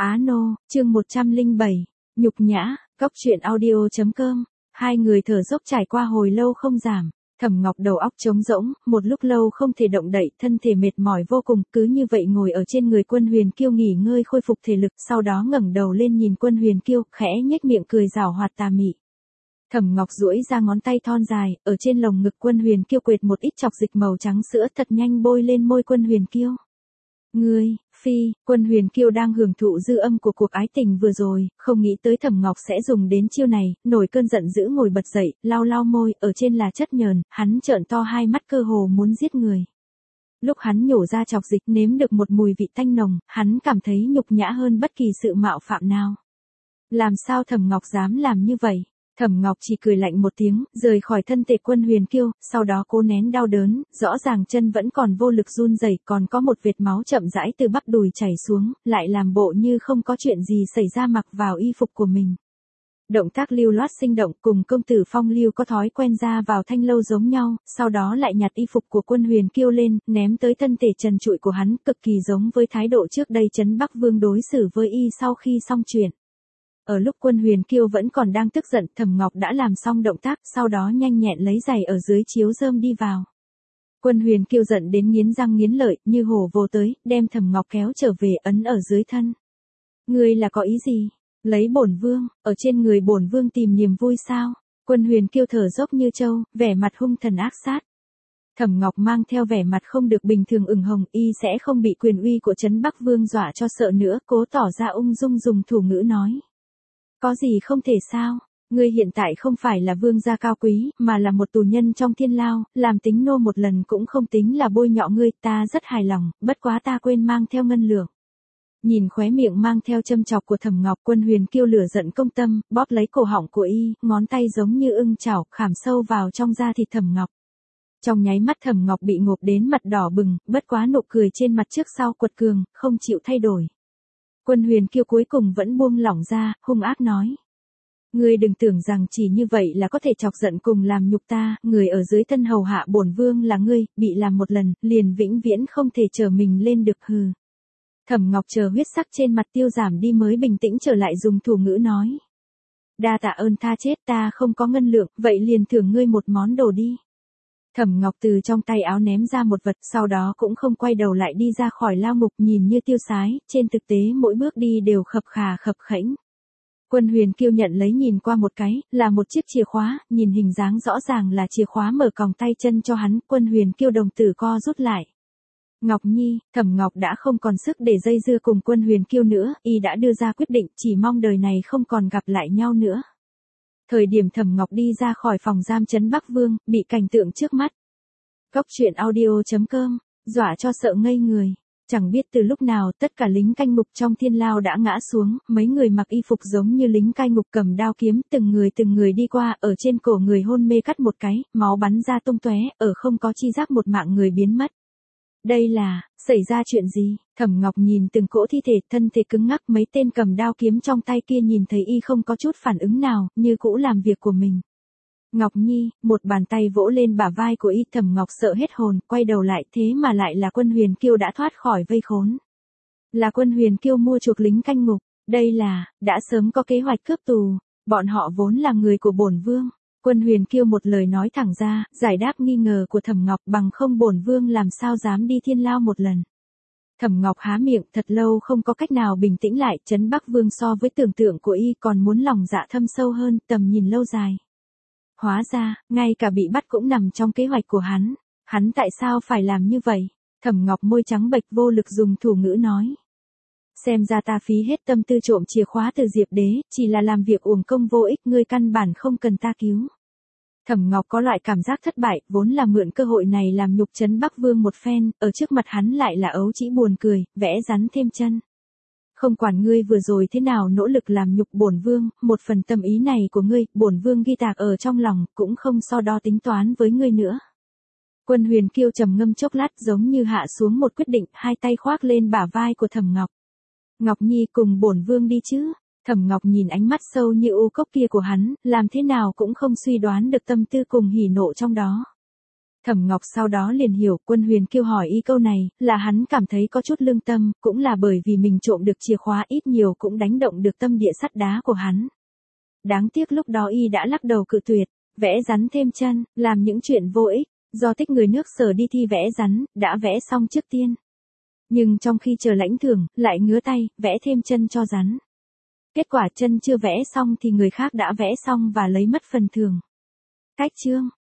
Á nô, chương 107, nhục nhã, cóc truyện audio.com. Hai người thở dốc trải qua hồi lâu không giảm. Thẩm Ngọc đầu óc trống rỗng, một lúc lâu không thể động đậy, thân thể mệt mỏi vô cùng, cứ như vậy ngồi ở trên người Quân Huyền Kiêu nghỉ ngơi khôi phục thể lực, sau đó ngẩng đầu lên nhìn Quân Huyền Kiêu, khẽ nhếch miệng cười giảo hoạt tà mị. Thẩm Ngọc duỗi ra ngón tay thon dài, ở trên lồng ngực Quân Huyền Kiêu quệt một ít chọc dịch màu trắng sữa, thật nhanh bôi lên môi Quân Huyền Kiêu. Ngươi, phi, Quân Huyền Kiêu đang hưởng thụ dư âm của cuộc ái tình vừa rồi, không nghĩ tới Thẩm Ngọc sẽ dùng đến chiêu này, nổi cơn giận dữ ngồi bật dậy, lau lau môi, ở trên là chất nhờn, hắn trợn to hai mắt cơ hồ muốn giết người. Lúc hắn nhổ ra chọc dịch nếm được một mùi vị tanh nồng, hắn cảm thấy nhục nhã hơn bất kỳ sự mạo phạm nào. Làm sao Thẩm Ngọc dám làm như vậy? Thẩm Ngọc chỉ cười lạnh một tiếng, rời khỏi thân thể Quân Huyền Kiêu, sau đó cố nén đau đớn, rõ ràng chân vẫn còn vô lực run rẩy, còn có một vệt máu chậm rãi từ bắp đùi chảy xuống, lại làm bộ như không có chuyện gì xảy ra mặc vào y phục của mình. Động tác lưu loát sinh động cùng công tử Phong Lưu có thói quen ra vào thanh lâu giống nhau, sau đó lại nhặt y phục của Quân Huyền Kiêu lên, ném tới thân thể trần trụi của hắn, cực kỳ giống với thái độ trước đây Trấn Bắc Vương đối xử với y sau khi xong chuyện. Ở lúc Quân Huyền Kiêu vẫn còn đang tức giận, Thẩm Ngọc đã làm xong động tác, sau đó nhanh nhẹn lấy giày ở dưới chiếu rơm đi vào. Quân Huyền Kiêu giận đến nghiến răng nghiến lợi, như hổ vồ tới, đem Thẩm Ngọc kéo trở về ấn ở dưới thân. Ngươi là có ý gì? Lấy bổn vương, ở trên người bổn vương tìm niềm vui sao? Quân Huyền Kiêu thở dốc như trâu, vẻ mặt hung thần ác sát. Thẩm Ngọc mang theo vẻ mặt không được bình thường ửng hồng, y sẽ không bị quyền uy của Trấn Bắc Vương dọa cho sợ nữa, cố tỏ ra ung dung dùng thủ ngữ nói. Có gì không thể sao, ngươi hiện tại không phải là vương gia cao quý, mà là một tù nhân trong thiên lao, làm tính nô một lần cũng không tính là bôi nhọ ngươi, ta rất hài lòng, bất quá ta quên mang theo ngân lượng. Nhìn khóe miệng mang theo châm chọc của Thẩm Ngọc, Quân Huyền Kiêu lửa giận công tâm, bóp lấy cổ họng của y, ngón tay giống như ưng chảo, khảm sâu vào trong da thịt Thẩm Ngọc. Trong nháy mắt Thẩm Ngọc bị ngộp đến mặt đỏ bừng, bất quá nụ cười trên mặt trước sau quật cường, không chịu thay đổi. Quân Huyền Kiêu cuối cùng vẫn buông lỏng ra, hung ác nói. Ngươi đừng tưởng rằng chỉ như vậy là có thể chọc giận cùng làm nhục ta, người ở dưới thân hầu hạ bổn vương là ngươi, bị làm một lần, liền vĩnh viễn không thể trở mình lên được hừ. Thẩm Ngọc chờ huyết sắc trên mặt tiêu giảm đi mới bình tĩnh trở lại dùng thủ ngữ nói. Đa tạ ơn tha chết, ta không có ngân lượng, vậy liền thưởng ngươi một món đồ đi. Thẩm Ngọc từ trong tay áo ném ra một vật, sau đó cũng không quay đầu lại đi ra khỏi lao ngục, nhìn như tiêu sái, trên thực tế mỗi bước đi đều khập khà khập khẽnh. Quân Huyền Kiêu nhận lấy nhìn qua một cái, là một chiếc chìa khóa, nhìn hình dáng rõ ràng là chìa khóa mở còng tay chân cho hắn, Quân Huyền Kiêu đồng tử co rút lại. Ngọc Nhi, Thẩm Ngọc đã không còn sức để dây dưa cùng Quân Huyền Kiêu nữa, y đã đưa ra quyết định, chỉ mong đời này không còn gặp lại nhau nữa. Thời điểm Thẩm Ngọc đi ra khỏi phòng giam Trấn Bắc Vương, bị cảnh tượng trước mắt. Cóc truyện audio.com, dọa cho sợ ngây người. Chẳng biết từ lúc nào tất cả lính canh ngục trong thiên lao đã ngã xuống, mấy người mặc y phục giống như lính cai ngục cầm đao kiếm, từng người đi qua, ở trên cổ người hôn mê cắt một cái, máu bắn ra tung tóe, ở không có chi giác một mạng người biến mất. Đây là, xảy ra chuyện gì? Thẩm Ngọc nhìn từng cỗ thi thể, thân thể cứng ngắc, mấy tên cầm đao kiếm trong tay kia nhìn thấy y không có chút phản ứng nào, như cũ làm việc của mình. Ngọc Nhi, một bàn tay vỗ lên bả vai của y, Thẩm Ngọc sợ hết hồn, quay đầu lại, thế mà lại là Quân Huyền Kiêu đã thoát khỏi vây khốn. Là Quân Huyền Kiêu mua chuộc lính canh ngục, đây là, đã sớm có kế hoạch cướp tù, bọn họ vốn là người của bổn vương. Quân Huyền Kiêu một lời nói thẳng ra, giải đáp nghi ngờ của Thẩm Ngọc, bằng không bổn vương làm sao dám đi thiên lao một lần. Thẩm Ngọc há miệng, thật lâu không có cách nào bình tĩnh lại, Trấn Bắc Vương so với tưởng tượng của y còn muốn lòng dạ thâm sâu hơn, tầm nhìn lâu dài. Hóa ra, ngay cả bị bắt cũng nằm trong kế hoạch của hắn. Hắn tại sao phải làm như vậy? Thẩm Ngọc môi trắng bệch vô lực dùng thủ ngữ nói. Xem ra ta phí hết tâm tư trộm chìa khóa từ Diệp Đế, chỉ là làm việc uổng công vô ích, ngươi căn bản không cần ta cứu. Thẩm Ngọc có loại cảm giác thất bại, vốn là mượn cơ hội này làm nhục Trấn Bắc Vương một phen, ở trước mặt hắn lại là ấu trĩ buồn cười, vẽ rắn thêm chân. Không quản ngươi vừa rồi thế nào nỗ lực làm nhục bổn vương, một phần tâm ý này của ngươi, bổn vương ghi tạc ở trong lòng, cũng không so đo tính toán với ngươi nữa. Quân Huyền Kiêu trầm ngâm chốc lát giống như hạ xuống một quyết định, hai tay khoác lên bả vai của Thẩm Ngọc. Ngọc Nhi cùng bổn vương đi chứ? Thẩm Ngọc nhìn ánh mắt sâu như u cốc kia của hắn, làm thế nào cũng không suy đoán được tâm tư cùng hỉ nộ trong đó. Thẩm Ngọc sau đó liền hiểu Quân Huyền kêu hỏi y câu này, là hắn cảm thấy có chút lương tâm, cũng là bởi vì mình trộm được chìa khóa ít nhiều cũng đánh động được tâm địa sắt đá của hắn. Đáng tiếc lúc đó y đã lắc đầu cự tuyệt, vẽ rắn thêm chân, làm những chuyện vô ích, do thích người nước Sở đi thi vẽ rắn, đã vẽ xong trước tiên. Nhưng trong khi chờ lãnh thưởng, lại ngứa tay, vẽ thêm chân cho rắn. Kết quả chân chưa vẽ xong thì người khác đã vẽ xong và lấy mất phần thưởng. Cách chương